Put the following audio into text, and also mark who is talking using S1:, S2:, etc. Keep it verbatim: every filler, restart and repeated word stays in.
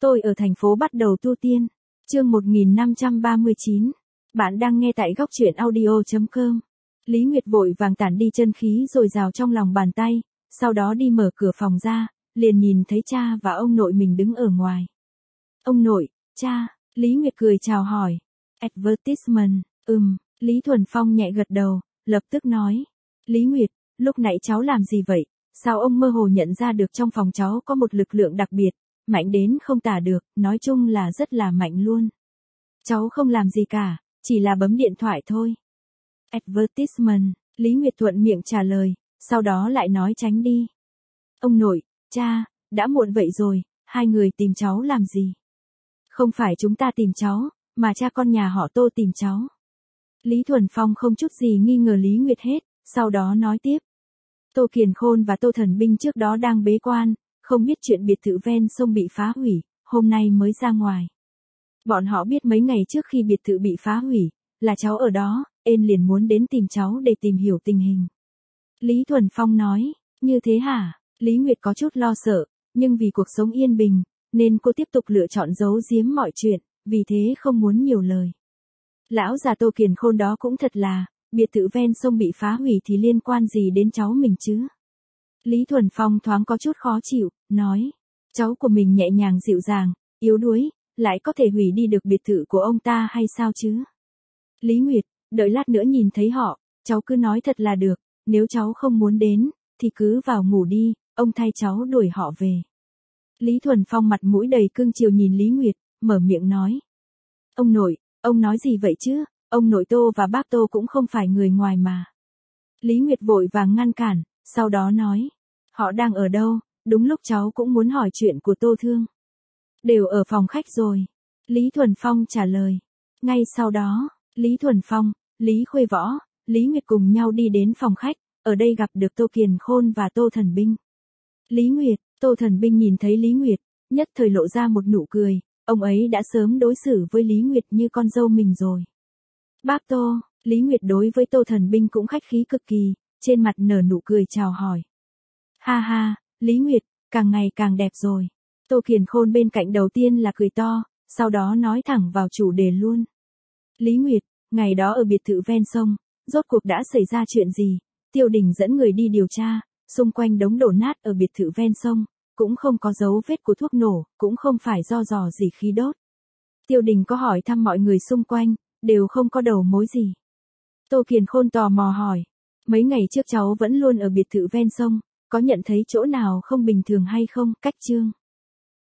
S1: Tôi ở thành phố bắt đầu tu tiên. Chương một nghìn năm trăm ba mươi chín. Bạn đang nghe tại góc truyện audio chấm com. Lý Nguyệt vội vàng tản đi chân khí rồi rào trong lòng bàn tay, sau đó đi mở cửa phòng ra, liền nhìn thấy cha và ông nội mình đứng ở ngoài. Ông nội, cha, Lý Nguyệt cười chào hỏi. Advertisement, ừm, Lý Thuần Phong nhẹ gật đầu, lập tức nói. Lý Nguyệt, lúc nãy cháu làm gì vậy? Sao ông mơ hồ nhận ra được trong phòng cháu có một lực lượng đặc biệt, mạnh đến không tả được, nói chung là rất là mạnh luôn. Cháu không làm gì cả, chỉ là bấm điện thoại thôi. Advertisement, Lý Nguyệt thuận miệng trả lời, sau đó lại nói tránh đi. Ông nội, cha, đã muộn vậy rồi, hai người tìm cháu làm gì? Không phải chúng ta tìm cháu, mà cha con nhà họ Tô tìm cháu. Lý Thuần Phong không chút gì nghi ngờ Lý Nguyệt hết, sau đó nói tiếp. Tô Kiền Khôn và Tô Thần Binh trước đó đang bế quan, không biết chuyện biệt thự ven sông bị phá hủy, hôm nay mới ra ngoài. Bọn họ biết mấy ngày trước khi biệt thự bị phá hủy, là cháu ở đó, ên liền muốn đến tìm cháu để tìm hiểu tình hình. Lý Thuần Phong nói, như thế hả? Lý Nguyệt có chút lo sợ, nhưng vì cuộc sống yên bình, nên cô tiếp tục lựa chọn giấu giếm mọi chuyện, vì thế không muốn nhiều lời. Lão già Tô Kiền Khôn đó cũng thật là, biệt thự ven sông bị phá hủy thì liên quan gì đến cháu mình chứ? Lý Thuần Phong thoáng có chút khó chịu, nói, cháu của mình nhẹ nhàng dịu dàng, yếu đuối, lại có thể hủy đi được biệt thự của ông ta hay sao chứ? Lý Nguyệt, đợi lát nữa nhìn thấy họ, cháu cứ nói thật là được, nếu cháu không muốn đến, thì cứ vào ngủ đi, ông thay cháu đuổi họ về. Lý Thuần Phong mặt mũi đầy cưng chiều nhìn Lý Nguyệt, mở miệng nói. Ông nội, ông nói gì vậy chứ, ông nội Tô và bác Tô cũng không phải người ngoài mà. Lý Nguyệt vội vàng ngăn cản, sau đó nói, họ đang ở đâu, đúng lúc cháu cũng muốn hỏi chuyện của Tô Thương. Đều ở phòng khách rồi. Lý Thuần Phong trả lời. Ngay sau đó, Lý Thuần Phong, Lý Khuê Võ, Lý Nguyệt cùng nhau đi đến phòng khách, ở đây gặp được Tô Kiền Khôn và Tô Thần Binh. Lý Nguyệt, Tô Thần Binh nhìn thấy Lý Nguyệt, nhất thời lộ ra một nụ cười, ông ấy đã sớm đối xử với Lý Nguyệt như con dâu mình rồi. Bác Tô, Lý Nguyệt đối với Tô Thần Binh cũng khách khí cực kỳ, trên mặt nở nụ cười chào hỏi. Ha ha, Lý Nguyệt, càng ngày càng đẹp rồi. Tô Kiền Khôn bên cạnh đầu tiên là cười to, sau đó nói thẳng vào chủ đề luôn. Lý Nguyệt, ngày đó ở biệt thự ven sông, rốt cuộc đã xảy ra chuyện gì? Tiêu Đình dẫn người đi điều tra, xung quanh đống đổ nát ở biệt thự ven sông, cũng không có dấu vết của thuốc nổ, cũng không phải do rò rỉ khí đốt. Tiêu Đình có hỏi thăm mọi người xung quanh, đều không có đầu mối gì. Tô Kiền Khôn tò mò hỏi, mấy ngày trước cháu vẫn luôn ở biệt thự ven sông, có nhận thấy chỗ nào không bình thường hay không? Cách chương.